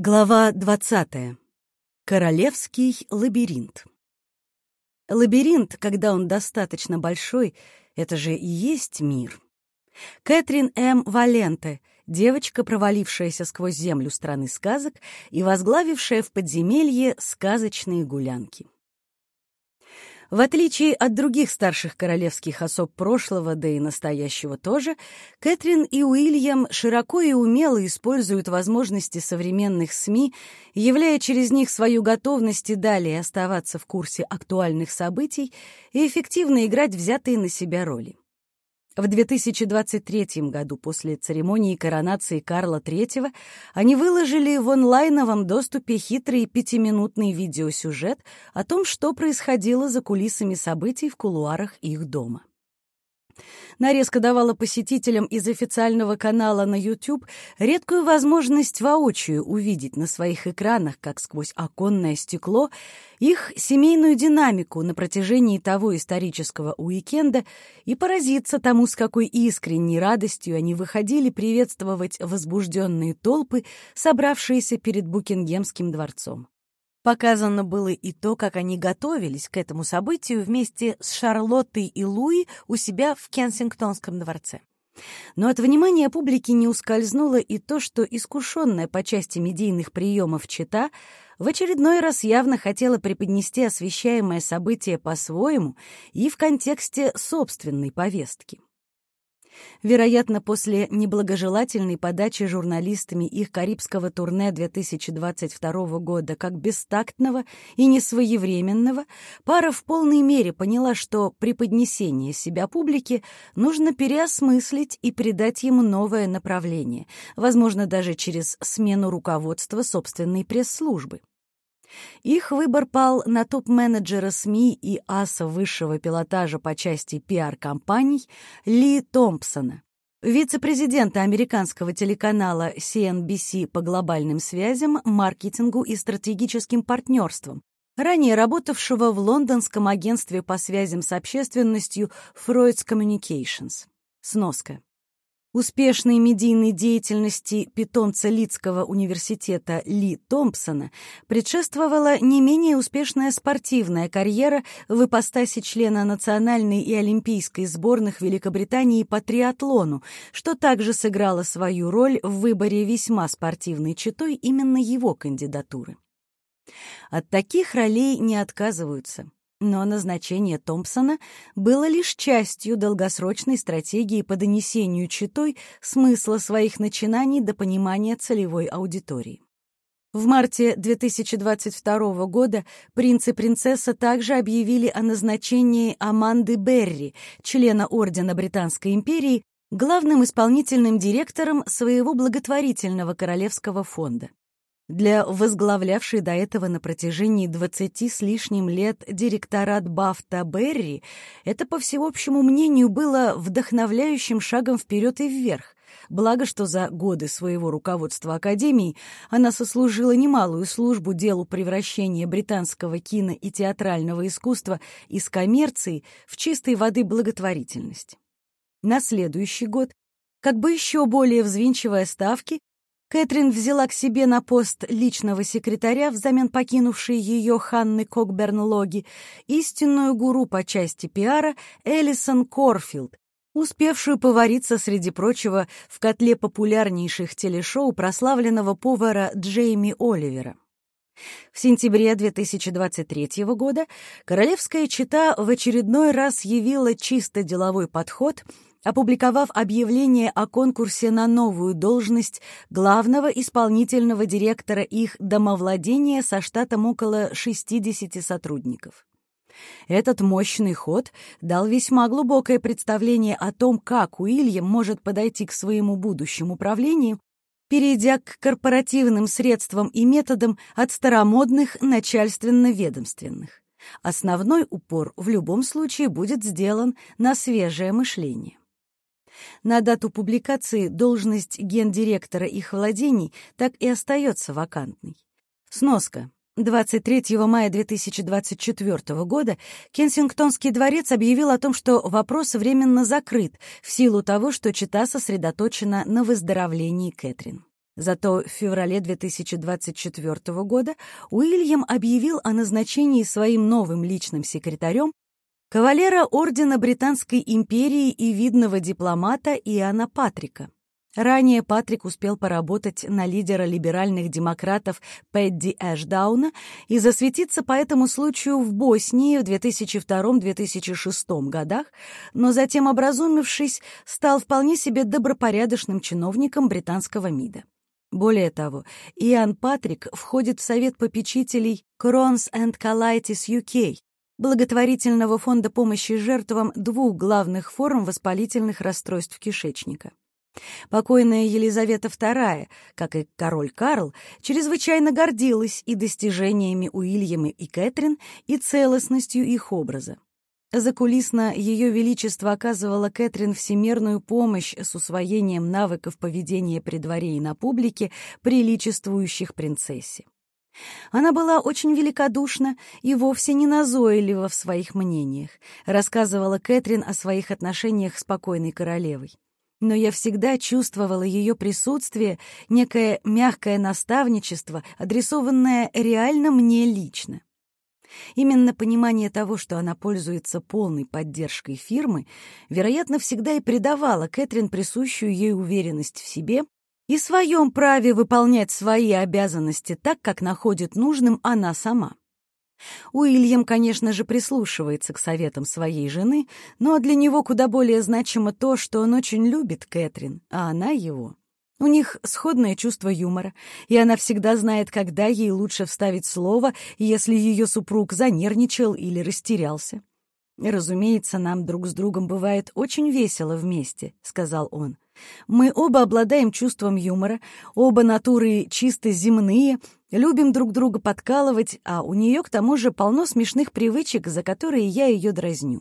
Глава 20. Королевский лабиринт. Лабиринт, когда он достаточно большой, это же и есть мир. Кэтрин М. Валенте, девочка, провалившаяся сквозь землю страны сказок и возглавившая в подземелье сказочные гулянки. В отличие от других старших королевских особ прошлого, да и настоящего тоже, Кэтрин и Уильям широко и умело используют возможности современных СМИ, являя через них свою готовность и далее оставаться в курсе актуальных событий и эффективно играть взятые на себя роли. В 2023 году, после церемонии коронации Карла III, они выложили в онлайновом доступе хитрый 5-минутный видеосюжет о том, что происходило за кулисами событий в кулуарах их дома. Нарезка давала посетителям из официального канала на YouTube редкую возможность воочию увидеть на своих экранах, как сквозь оконное стекло, их семейную динамику на протяжении того исторического уикенда и поразиться тому, с какой искренней радостью они выходили приветствовать возбужденные толпы, собравшиеся перед Букингемским дворцом. Показано было и то, как они готовились к этому событию вместе с Шарлоттой и Луи у себя в Кенсингтонском дворце. Но от внимания публики не ускользнуло и то, что искушенная по части медийных приемов чета в очередной раз явно хотела преподнести освещаемое событие по-своему и в контексте собственной повестки. Вероятно, после неблагожелательной подачи журналистами их карибского турне 2022 года как бестактного и несвоевременного, пара в полной мере поняла, что преподнесение себя публике нужно переосмыслить и придать ему новое направление, возможно, даже через смену руководства собственной пресс-службы. Их выбор пал на топ-менеджера СМИ и аса высшего пилотажа по части пиар-компаний Ли Томпсона, вице-президента американского телеканала CNBC по глобальным связям, маркетингу и стратегическим партнерствам, ранее работавшего в лондонском агентстве по связям с общественностью Freud's Communications. Сноска. Успешной медийной деятельности питомца Лидского университета Ли Томпсона предшествовала не менее успешная спортивная карьера в ипостаси члена национальной и олимпийской сборных Великобритании по триатлону, что также сыграло свою роль в выборе весьма спортивной четой именно его кандидатуры. От таких ролей не отказываются. Но назначение Томпсона было лишь частью долгосрочной стратегии по донесению четой смысла своих начинаний до понимания целевой аудитории. В марте 2022 года принц и принцесса также объявили о назначении Аманды Берри, члена Ордена Британской империи, главным исполнительным директором своего благотворительного королевского фонда. Для возглавлявшей до этого на протяжении 20 с лишним лет директорат Бафта Берри это, по всеобщему мнению, было вдохновляющим шагом вперед и вверх, благо что за годы своего руководства Академией она сослужила немалую службу делу превращения британского кино и театрального искусства из коммерции в чистой воды благотворительность. На следующий год, как бы еще более взвинчивая ставки, Кэтрин взяла к себе на пост личного секретаря взамен покинувшей ее Ханны Кокберн-Логи истинную гуру по части пиара Элисон Корфилд, успевшую повариться, среди прочего, в котле популярнейших телешоу прославленного повара Джейми Оливера. В сентябре 2023 года королевская чета в очередной раз явила чисто деловой подход, опубликовав объявление о конкурсе на новую должность главного исполнительного директора их домовладения со штатом около 60 сотрудников. Этот мощный ход дал весьма глубокое представление о том, как Уильям может подойти к своему будущему правлению, перейдя к корпоративным средствам и методам от старомодных начальственно-ведомственных. Основной упор в любом случае будет сделан на свежее мышление. На дату публикации должность гендиректора их владений так и остается вакантной. Сноска. 23 мая 2024 года Кенсингтонский дворец объявил о том, что вопрос временно закрыт в силу того, что чета сосредоточена на выздоровлении Кэтрин. Зато в феврале 2024 года Уильям объявил о назначении своим новым личным секретарем кавалера Ордена Британской империи и видного дипломата Иана Патрика. Ранее Патрик успел поработать на лидера либеральных демократов Пэдди Эшдауна и засветиться по этому случаю в Боснии в 2002-2006 годах, но затем, образумившись, стал вполне себе добропорядочным чиновником британского МИДа. Более того, Иан Патрик входит в совет попечителей Crohn's and Colitis UK, благотворительного фонда помощи жертвам двух главных форм воспалительных расстройств кишечника. Покойная Елизавета II, как и король Карл, чрезвычайно гордилась и достижениями Уильяма и Кэтрин, и целостностью их образа. Закулисно Ее Величество оказывало Кэтрин всемерную помощь с усвоением навыков поведения при дворе и на публике, приличествующих принцессе. Она была очень великодушна и вовсе не назойлива в своих мнениях, рассказывала Кэтрин о своих отношениях с покойной королевой. Но я всегда чувствовала ее присутствие, некое мягкое наставничество, адресованное реально мне лично. Именно понимание того, что она пользуется полной поддержкой фирмы, вероятно, всегда и придавало Кэтрин присущую ей уверенность в себе и своем праве выполнять свои обязанности так, как находит нужным она сама. Уильям, конечно же, прислушивается к советам своей жены, но для него куда более значимо то, что он очень любит Кэтрин, а она его. У них сходное чувство юмора, и она всегда знает, когда ей лучше вставить слово, если ее супруг занервничал или растерялся. «Разумеется, нам друг с другом бывает очень весело вместе», — сказал он. «Мы оба обладаем чувством юмора, оба натуры чисто земные, любим друг друга подкалывать, а у нее, к тому же, полно смешных привычек, за которые я ее дразню».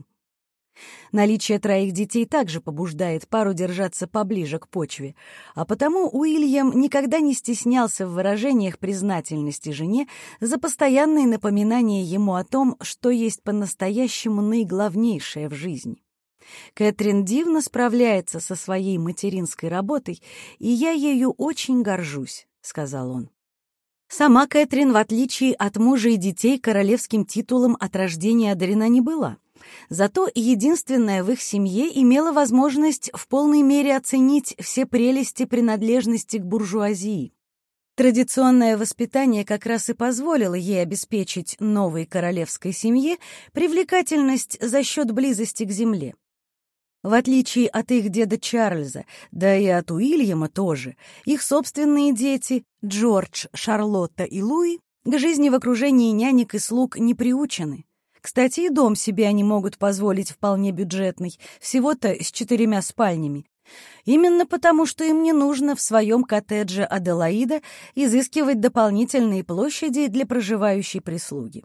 Наличие 3 детей также побуждает пару держаться поближе к почве, а потому Уильям никогда не стеснялся в выражениях признательности жене за постоянные напоминания ему о том, что есть по-настоящему наиглавнейшее в жизни. Кэтрин дивно справляется со своей материнской работой, и я ею очень горжусь, — сказал он. Сама Кэтрин, в отличие от мужа и детей, королевским титулом от рождения одарена не была. Зато единственная в их семье имела возможность в полной мере оценить все прелести принадлежности к буржуазии. Традиционное воспитание как раз и позволило ей обеспечить новой королевской семье привлекательность за счет близости к земле. В отличие от их деда Чарльза, да и от Уильяма тоже, их собственные дети, Джордж, Шарлотта и Луи, к жизни в окружении нянек и слуг не приучены. Кстати, и дом себе они могут позволить вполне бюджетный, всего-то с 4 спальнями. Именно потому, что им не нужно в своем коттедже Аделаида изыскивать дополнительные площади для проживающей прислуги.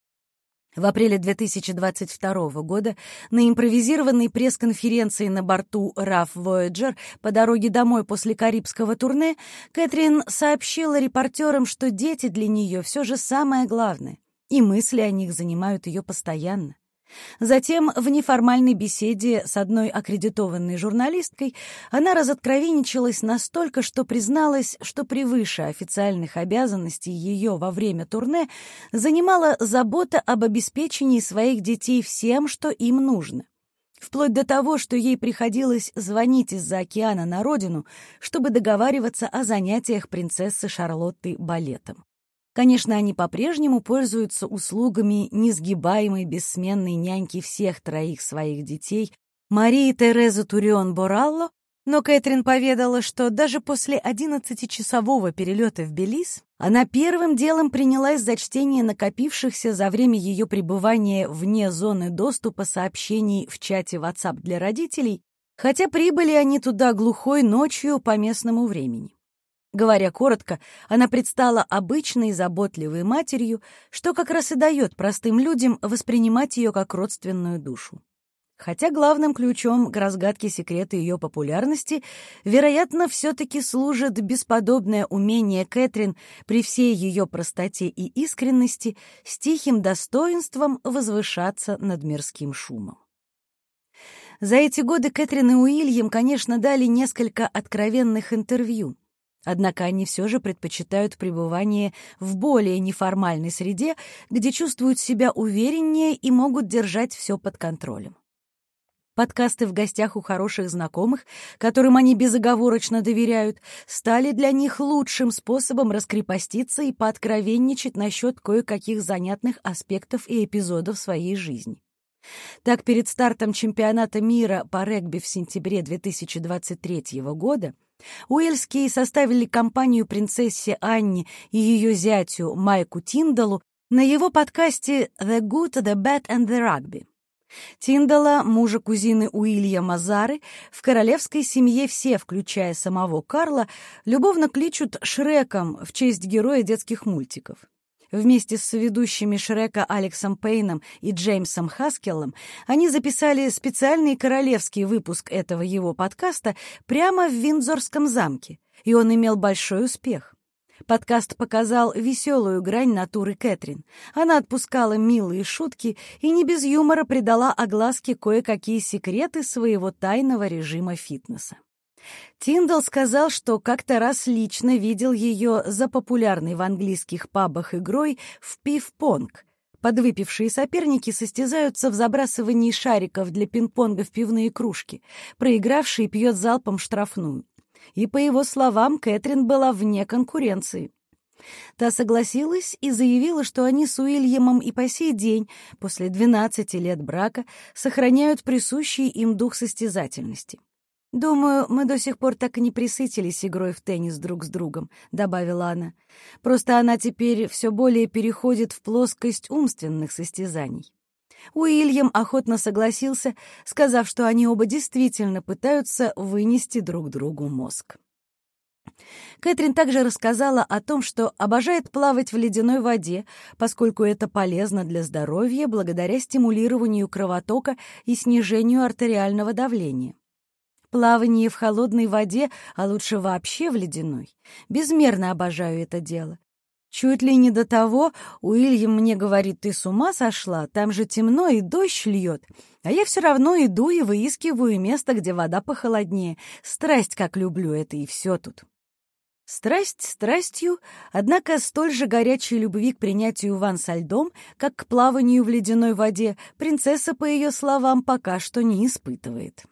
В апреле 2022 года на импровизированной пресс-конференции на борту RAF Voyager по дороге домой после карибского турне Кэтрин сообщила репортерам, что дети для нее все же самое главное, и мысли о них занимают ее постоянно. Затем в неформальной беседе с одной аккредитованной журналисткой она разоткровенничалась настолько, что призналась, что превыше официальных обязанностей ее во время турне занимала забота об обеспечении своих детей всем, что им нужно. Вплоть до того, что ей приходилось звонить из-за океана на родину, чтобы договариваться о занятиях принцессы Шарлотты балетом. Конечно, они по-прежнему пользуются услугами несгибаемой бессменной няньки всех 3 своих детей, Марии Терезы Турион-Боралло, но Кэтрин поведала, что даже после 11-часового перелета в Белиз она первым делом принялась за чтение накопившихся за время ее пребывания вне зоны доступа сообщений в чате WhatsApp для родителей, хотя прибыли они туда глухой ночью по местному времени. Говоря коротко, она предстала обычной заботливой матерью, что как раз и дает простым людям воспринимать ее как родственную душу. Хотя главным ключом к разгадке секрета ее популярности, вероятно, все-таки служит бесподобное умение Кэтрин при всей ее простоте и искренности с тихим достоинством возвышаться над мирским шумом. За эти годы Кэтрин и Уильям, конечно, дали несколько откровенных интервью. Однако они все же предпочитают пребывание в более неформальной среде, где чувствуют себя увереннее и могут держать все под контролем. Подкасты в гостях у хороших знакомых, которым они безоговорочно доверяют, стали для них лучшим способом раскрепоститься и пооткровенничать насчет кое-каких занятных аспектов и эпизодов своей жизни. Так, перед стартом чемпионата мира по регби в сентябре 2023 года уэльские составили компанию принцессе Анне и ее зятю Майку Тиндалу на его подкасте «The Good, the Bad and the Rugby». Тиндала, мужа кузины Уильяма Зары, в королевской семье все, включая самого Карла, любовно кличут Шреком в честь героя детских мультиков. Вместе с соведущими Шрека Алексом Пейном и Джеймсом Хаскеллом они записали специальный королевский выпуск этого его подкаста прямо в Виндзорском замке, и он имел большой успех. Подкаст показал веселую грань натуры Кэтрин. Она отпускала милые шутки и не без юмора придала огласке кое-какие секреты своего тайного режима фитнеса. Тиндал сказал, что как-то раз лично видел ее за популярной в английских пабах игрой в пив-понг. Подвыпившие соперники состязаются в забрасывании шариков для пинг-понга в пивные кружки. Проигравший пьет залпом штрафную. И, по его словам, Кэтрин была вне конкуренции. Та согласилась и заявила, что они с Уильямом и по сей день, после 12 лет брака, сохраняют присущий им дух состязательности. «Думаю, мы до сих пор так и не присытились игрой в теннис друг с другом», — добавила она. «Просто она теперь все более переходит в плоскость умственных состязаний». Уильям охотно согласился, сказав, что они оба действительно пытаются вынести друг другу мозг. Кэтрин также рассказала о том, что обожает плавать в ледяной воде, поскольку это полезно для здоровья благодаря стимулированию кровотока и снижению артериального давления. Плавание в холодной воде, а лучше вообще в ледяной. Безмерно обожаю это дело. Чуть ли не до того, Уильям мне говорит: «Ты с ума сошла? Там же темно и дождь льет». А я все равно иду и выискиваю место, где вода похолоднее. Страсть, как люблю это, и все тут. Страсть страстью, однако столь же горячей любви к принятию ванн со льдом, как к плаванию в ледяной воде, принцесса, по ее словам, пока что не испытывает.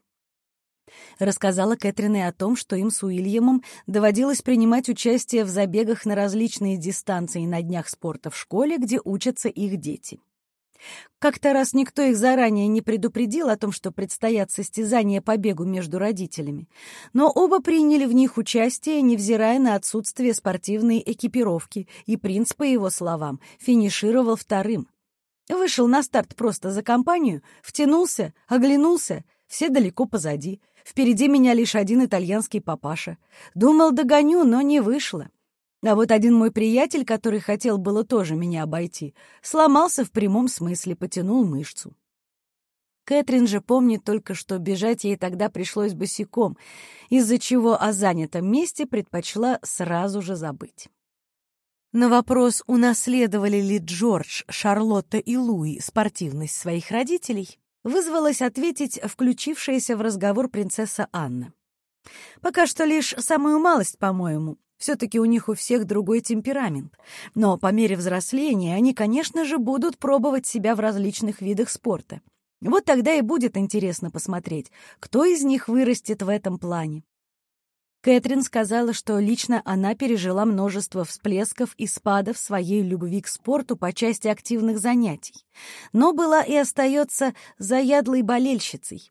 Рассказала Кэтрин и о том, что им с Уильямом доводилось принимать участие в забегах на различные дистанции на днях спорта в школе, где учатся их дети. Как-то раз никто их заранее не предупредил о том, что предстоят состязания по бегу между родителями, но оба приняли в них участие, невзирая на отсутствие спортивной экипировки, и принц, по его словам, финишировал вторым. Вышел на старт просто за компанию, втянулся, оглянулся, все далеко позади. Впереди меня лишь один итальянский папаша. Думал, догоню, но не вышло. А вот один мой приятель, который хотел было тоже меня обойти, сломался в прямом смысле, потянул мышцу. Кэтрин же помнит только, что бежать ей тогда пришлось босиком, из-за чего о занятом месте предпочла сразу же забыть. На вопрос, унаследовали ли Джордж, Шарлотта и Луи спортивность своих родителей, вызвалась ответить включившаяся в разговор принцесса Анна. «Пока что лишь самую малость, по-моему. Все-таки у них у всех другой темперамент. Но по мере взросления они, конечно же, будут пробовать себя в различных видах спорта. Вот тогда и будет интересно посмотреть, кто из них вырастет в этом плане». Кэтрин сказала, что лично она пережила множество всплесков и спадов своей любви к спорту по части активных занятий, но была и остается заядлой болельщицей.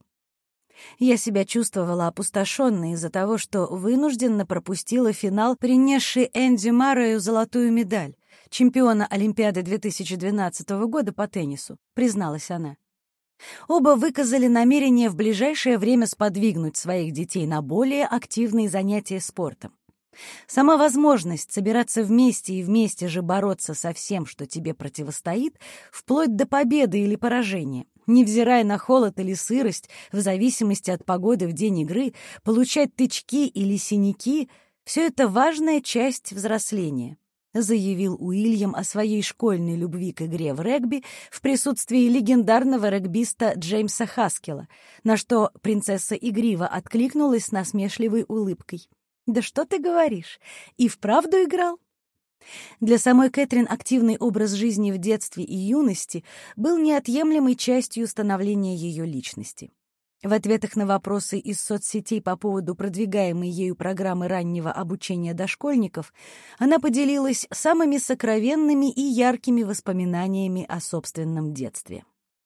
«Я себя чувствовала опустошенной из-за того, что вынужденно пропустила финал, принесший Энди Маррею золотую медаль, чемпиона Олимпиады 2012 года по теннису», — призналась она. Оба выказали намерение в ближайшее время сподвигнуть своих детей на более активные занятия спортом. Сама возможность собираться вместе и вместе же бороться со всем, что тебе противостоит, вплоть до победы или поражения, невзирая на холод или сырость, в зависимости от погоды в день игры, получать тычки или синяки — все это важная часть взросления, заявил Уильям о своей школьной любви к игре в регби в присутствии легендарного регбиста Джеймса Хаскелла, на что принцесса игриво откликнулась с насмешливой улыбкой. «Да что ты говоришь? И вправду играл?» Для самой Кэтрин активный образ жизни в детстве и юности был неотъемлемой частью становления ее личности. В ответах на вопросы из соцсетей по поводу продвигаемой ею программы раннего обучения дошкольников она поделилась самыми сокровенными и яркими воспоминаниями о собственном детстве.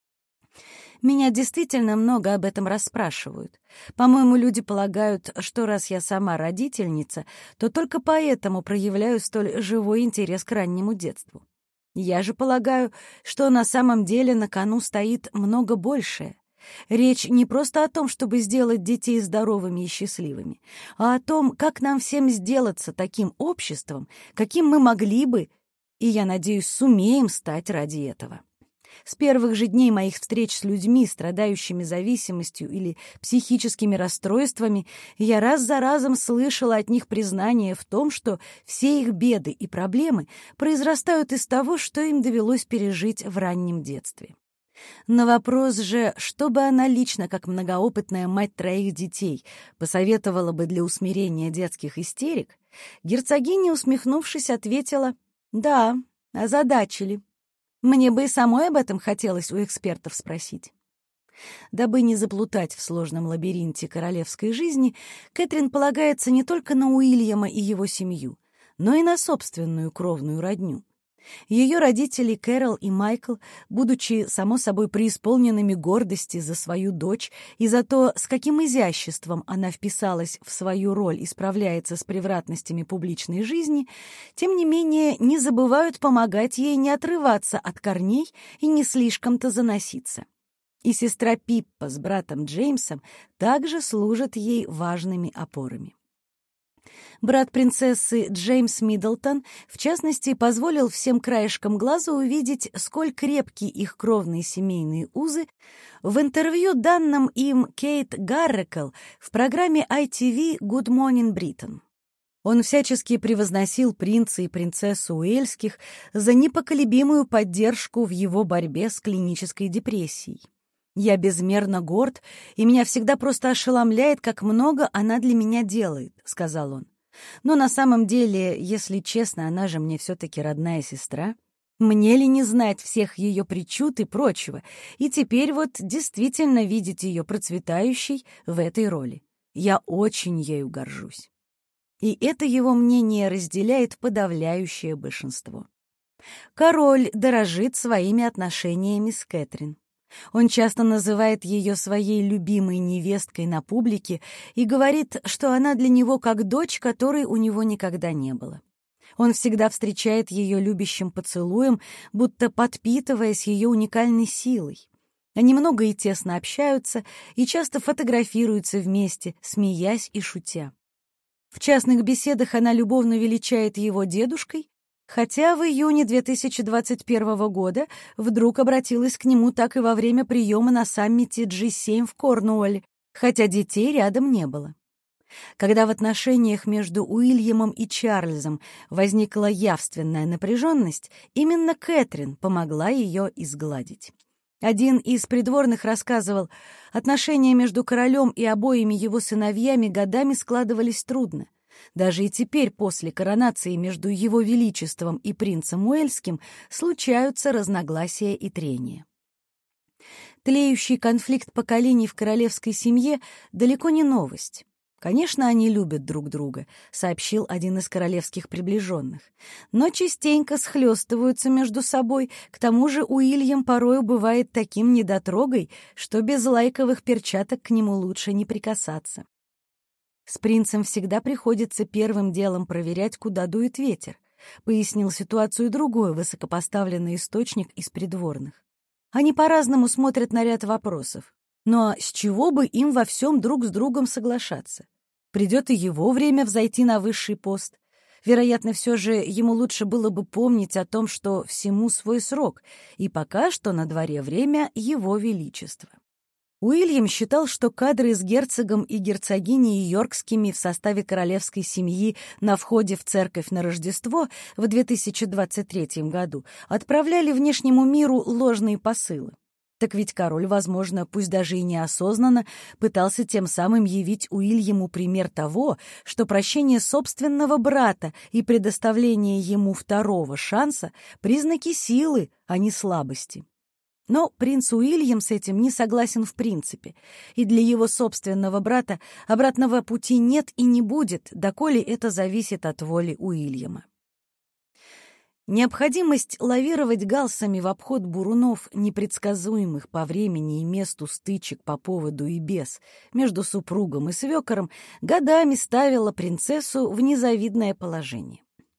Меня действительно много об этом расспрашивают. По-моему, люди полагают, что раз я сама родительница, то только поэтому проявляю столь живой интерес к раннему детству. Я же полагаю, что на самом деле на кону стоит много большее. Речь не просто о том, чтобы сделать детей здоровыми и счастливыми, а о том, как нам всем сделаться таким обществом, каким мы могли бы, и, я надеюсь, сумеем стать ради этого. С первых же дней моих встреч с людьми, страдающими зависимостью или психическими расстройствами, я раз за разом слышала от них признание в том, что все их беды и проблемы произрастают из того, что им довелось пережить в раннем детстве. На вопрос же, что бы она лично, как многоопытная мать 3 детей, посоветовала бы для усмирения детских истерик, герцогиня, усмехнувшись, ответила: «Да, озадачили. Мне бы и самой об этом хотелось у экспертов спросить». Дабы не заплутать в сложном лабиринте королевской жизни, Кэтрин полагается не только на Уильяма и его семью, но и на собственную кровную родню. Ее родители Кэрол и Майкл, будучи, само собой, преисполненными гордости за свою дочь и за то, с каким изяществом она вписалась в свою роль и справляется с превратностями публичной жизни, тем не менее не забывают помогать ей не отрываться от корней и не слишком-то заноситься. И сестра Пиппа с братом Джеймсом также служат ей важными опорами. Брат принцессы Джеймс Миддлтон, в частности, позволил всем краешком глаза увидеть, сколь крепки их кровные семейные узы, в интервью, данном им Кейт Гаррекл в программе ITV «Good Morning Britain». Он всячески превозносил принца и принцессу Уэльских за непоколебимую поддержку в его борьбе с клинической депрессией. «Я безмерно горд, и меня всегда просто ошеломляет, как много она для меня делает», — сказал он. «Но на самом деле, если честно, она же мне все-таки родная сестра. Мне ли не знать всех ее причуд и прочего, и теперь вот действительно видеть ее процветающей в этой роли. Я очень ею горжусь». И это его мнение разделяет подавляющее большинство. Король дорожит своими отношениями с Кэтрин. Он часто называет ее своей любимой невесткой на публике и говорит, что она для него как дочь, которой у него никогда не было. Он всегда встречает ее любящим поцелуем, будто подпитываясь ее уникальной силой. Они много и тесно общаются и часто фотографируются вместе, смеясь и шутя. В частных беседах она любовно величает его дедушкой, хотя в июне 2021 года вдруг обратилась к нему так и во время приема на саммите G7 в Корнуолле, хотя детей рядом не было. Когда в отношениях между Уильямом и Чарльзом возникла явственная напряженность, именно Кэтрин помогла ее изгладить. Один из придворных рассказывал, отношения между королем и обоими его сыновьями годами складывались трудно. Даже и теперь, после коронации между его величеством и принцем Уэльским, случаются разногласия и трения. Тлеющий конфликт поколений в королевской семье далеко не новость. «Конечно, они любят друг друга», — сообщил один из королевских приближенных. «Но частенько схлестываются между собой, к тому же Уильям порою бывает таким недотрогой, что без лайковых перчаток к нему лучше не прикасаться». «С принцем всегда приходится первым делом проверять, куда дует ветер», — пояснил ситуацию другой высокопоставленный источник из придворных. «Они по-разному смотрят на ряд вопросов. Но с чего бы им во всем друг с другом соглашаться? Придет и его время взойти на высший пост. Вероятно, все же ему лучше было бы помнить о том, что всему свой срок, и пока что на дворе время его величества». Уильям считал, что кадры с герцогом и герцогиней Йоркскими в составе королевской семьи на входе в церковь на Рождество в 2023 году отправляли внешнему миру ложные посылы. Так ведь король, возможно, пусть даже и неосознанно, пытался тем самым явить Уильяму пример того, что прощение собственного брата и предоставление ему второго шанса — признаки силы, а не слабости. Но принц Уильям с этим не согласен в принципе, и для его собственного брата обратного пути нет и не будет, доколе это зависит от воли Уильяма. Необходимость лавировать галсами в обход бурунов, непредсказуемых по времени и месту стычек по поводу и без между супругом и свекором, годами ставила принцессу в незавидное положение.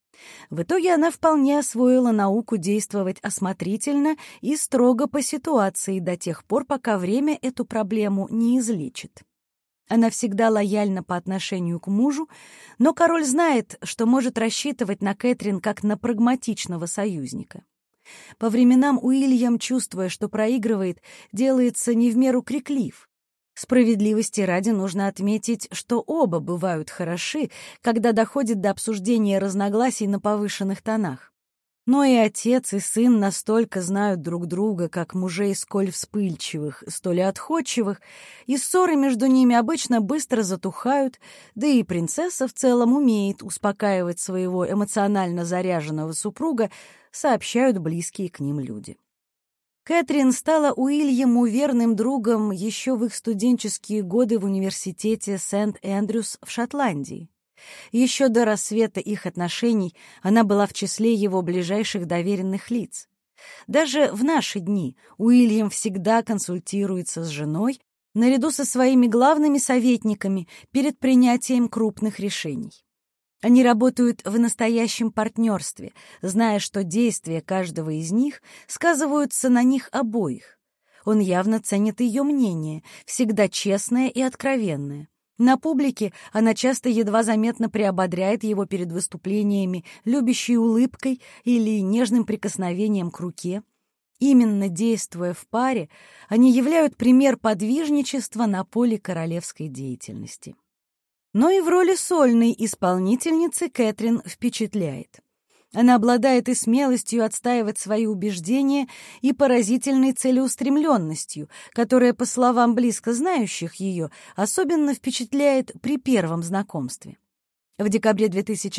В итоге она вполне освоила науку действовать осмотрительно и строго по ситуации до тех пор, пока время эту проблему не излечит. Она всегда лояльна по отношению к мужу, но король знает, что может рассчитывать на Кэтрин как на прагматичного союзника. По временам Уильям, чувствуя, что проигрывает, делается не в меру криклив. Справедливости ради нужно отметить, что оба бывают хороши, когда доходит до обсуждения разногласий на повышенных тонах. Но и отец, и сын настолько знают друг друга, как мужей сколь вспыльчивых, столь и отходчивых, и ссоры между ними обычно быстро затухают, да и принцесса в целом умеет успокаивать своего эмоционально заряженного супруга, сообщают близкие к ним люди. Кэтрин стала Уильяму верным другом еще в их студенческие годы в университете Сент-Эндрюс в Шотландии. Еще до рассвета их отношений она была в числе его ближайших доверенных лиц. Даже в наши дни Уильям всегда консультируется с женой наряду со своими главными советниками перед принятием крупных решений. Они работают в настоящем партнерстве, зная, что действия каждого из них сказываются на них обоих. Он явно ценит ее мнение, всегда честное и откровенное. На публике она часто едва заметно приободряет его перед выступлениями любящей улыбкой или нежным прикосновением к руке. Именно действуя в паре, они являют пример подвижничества на поле королевской деятельности. Но и в роли сольной исполнительницы Кэтрин впечатляет. Она обладает и смелостью отстаивать свои убеждения, и поразительной целеустремленностью, которая, по словам близко знающих ее, особенно впечатляет при первом знакомстве. В декабре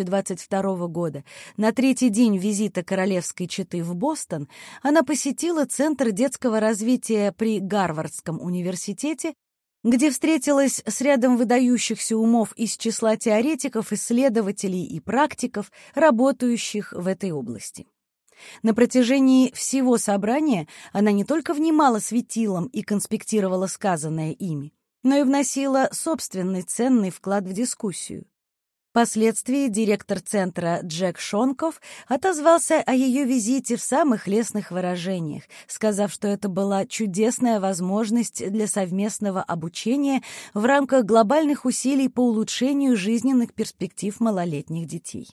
2022 года, на третий день визита королевской четы в Бостон, она посетила Центр детского развития при Гарвардском университете, где встретилась с рядом выдающихся умов из числа теоретиков, исследователей и практиков, работающих в этой области. На протяжении всего собрания она не только внимала светилам и конспектировала сказанное ими, но и вносила собственный ценный вклад в дискуссию. Впоследствии директор центра Джек Шонков отозвался о ее визите в самых лестных выражениях, сказав, что это была чудесная возможность для совместного обучения в рамках глобальных усилий по улучшению жизненных перспектив малолетних детей.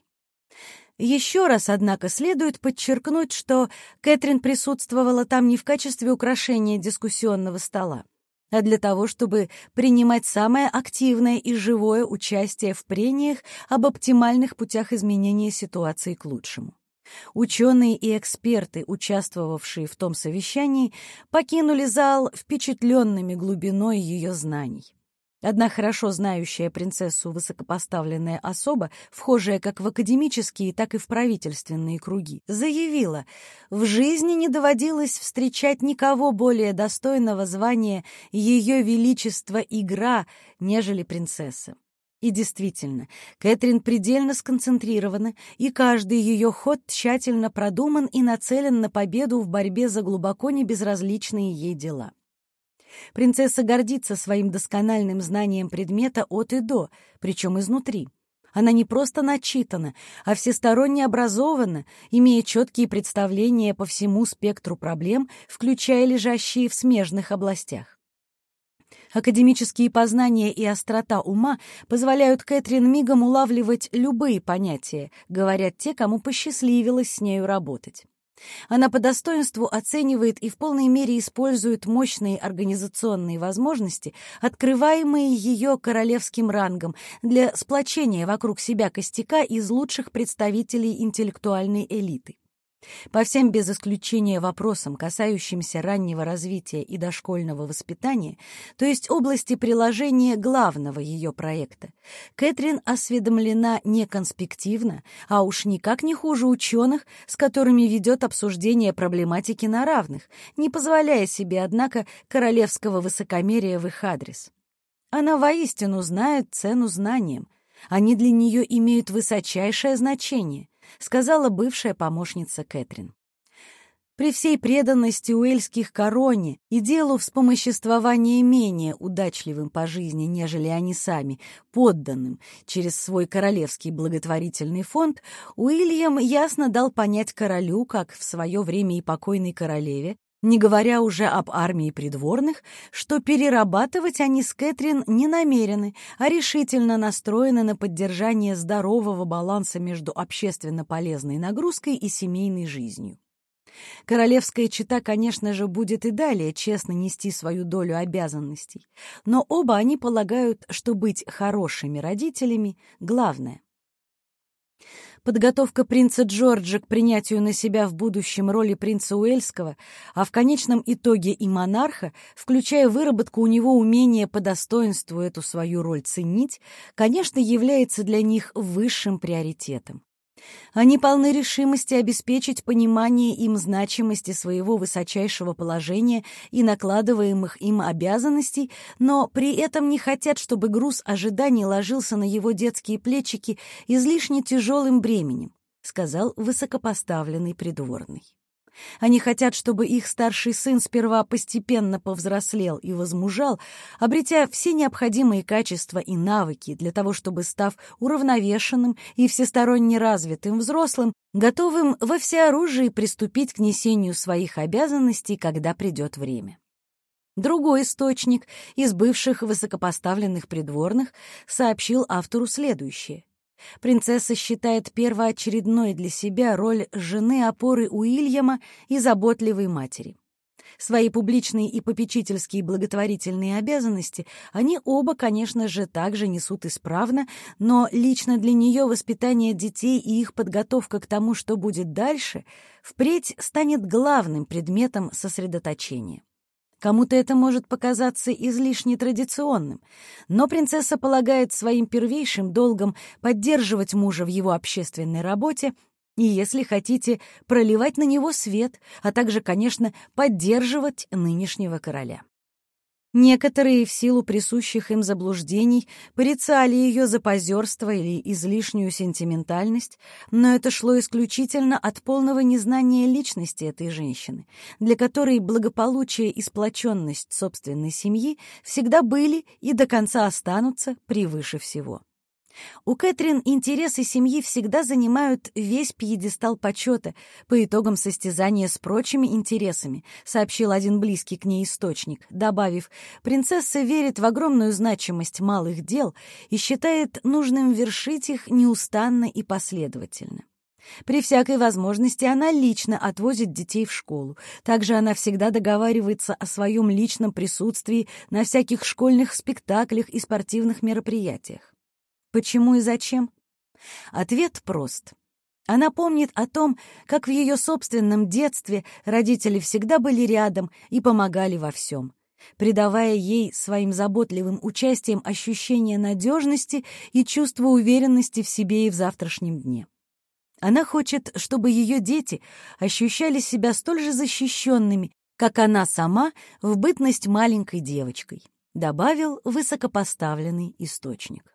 Еще раз, однако, следует подчеркнуть, что Кэтрин присутствовала там не в качестве украшения дискуссионного стола, а для того, чтобы принимать самое активное и живое участие в прениях об оптимальных путях изменения ситуации к лучшему. Ученые и эксперты, участвовавшие в том совещании, покинули зал впечатленными глубиной ее знаний. Одна хорошо знающая принцессу высокопоставленная особа, вхожая как в академические, так и в правительственные круги, заявила: в жизни не доводилось встречать никого более достойного звания Ее Величество Игра, нежели принцесса. И действительно, Кэтрин предельно сконцентрирована, и каждый ее ход тщательно продуман и нацелен на победу в борьбе за глубоко небезразличные ей дела. Принцесса гордится своим доскональным знанием предмета от и до, причем изнутри. Она не просто начитана, а всесторонне образована, имея четкие представления по всему спектру проблем, включая лежащие в смежных областях. Академические познания и острота ума позволяют Кэтрин мигом улавливать любые понятия, говорят те, кому посчастливилось с нею работать. Она по достоинству оценивает и в полной мере использует мощные организационные возможности, открываемые ее королевским рангом, для сплочения вокруг себя костяка из лучших представителей интеллектуальной элиты. По всем без исключения вопросам, касающимся раннего развития и дошкольного воспитания, то есть области приложения главного ее проекта, Кэтрин осведомлена не конспективно, а уж никак не хуже ученых, с которыми ведет обсуждение проблематики на равных, не позволяя себе, однако, королевского высокомерия в их адрес. Она воистину знает цену знаниям. Они для нее имеют высочайшее значение, сказала бывшая помощница Кэтрин. При всей преданности уэльских короне и делу вспомоществования менее удачливым по жизни, нежели они сами, подданным через свой королевский благотворительный фонд, Уильям ясно дал понять королю, как в свое время и покойной королеве, не говоря уже об армии придворных, что перерабатывать они с Кэтрин не намерены, а решительно настроены на поддержание здорового баланса между общественно полезной нагрузкой и семейной жизнью. Королевская чета, конечно же, будет и далее честно нести свою долю обязанностей, но оба они полагают, что быть хорошими родителями — главное. Подготовка принца Джорджа к принятию на себя в будущем роли принца Уэльского, а в конечном итоге и монарха, включая выработку у него умения по достоинству эту свою роль ценить, конечно, является для них высшим приоритетом. Они полны решимости обеспечить понимание им значимости своего высочайшего положения и накладываемых им обязанностей, но при этом не хотят, чтобы груз ожиданий ложился на его детские плечики излишне тяжелым бременем, сказал высокопоставленный придворный. Они хотят, чтобы их старший сын сперва постепенно повзрослел и возмужал, обретя все необходимые качества и навыки для того, чтобы, став уравновешенным и всесторонне развитым взрослым, готовым во всеоружии приступить к несению своих обязанностей, когда придет время. Другой источник из бывших высокопоставленных придворных сообщил автору следующее. Принцесса считает первоочередной для себя роль жены-опоры Уильяма и заботливой матери. Свои публичные и попечительские благотворительные обязанности они оба, конечно же, также несут исправно, но лично для нее воспитание детей и их подготовка к тому, что будет дальше, впредь станет главным предметом сосредоточения. Кому-то это может показаться излишне традиционным, но принцесса полагает своим первейшим долгом поддерживать мужа в его общественной работе и, если хотите, проливать на него свет, а также, конечно, поддерживать нынешнего короля. Некоторые, в силу присущих им заблуждений, порицали ее за позерство или излишнюю сентиментальность, но это шло исключительно от полного незнания личности этой женщины, для которой благополучие и сплоченность собственной семьи всегда были и до конца останутся превыше всего. У Кэтрин интересы семьи всегда занимают весь пьедестал почета по итогам состязания с прочими интересами, сообщил один близкий к ней источник, добавив, принцесса верит в огромную значимость малых дел и считает нужным вершить их неустанно и последовательно. При всякой возможности она лично отвозит детей в школу. Также она всегда договаривается о своем личном присутствии на всяких школьных спектаклях и спортивных мероприятиях. Почему и зачем? Ответ прост. Она помнит о том, как в ее собственном детстве родители всегда были рядом и помогали во всем, придавая ей своим заботливым участием ощущение надежности и чувство уверенности в себе и в завтрашнем дне. Она хочет, чтобы ее дети ощущали себя столь же защищенными, как она сама в бытность маленькой девочкой, добавил высокопоставленный источник.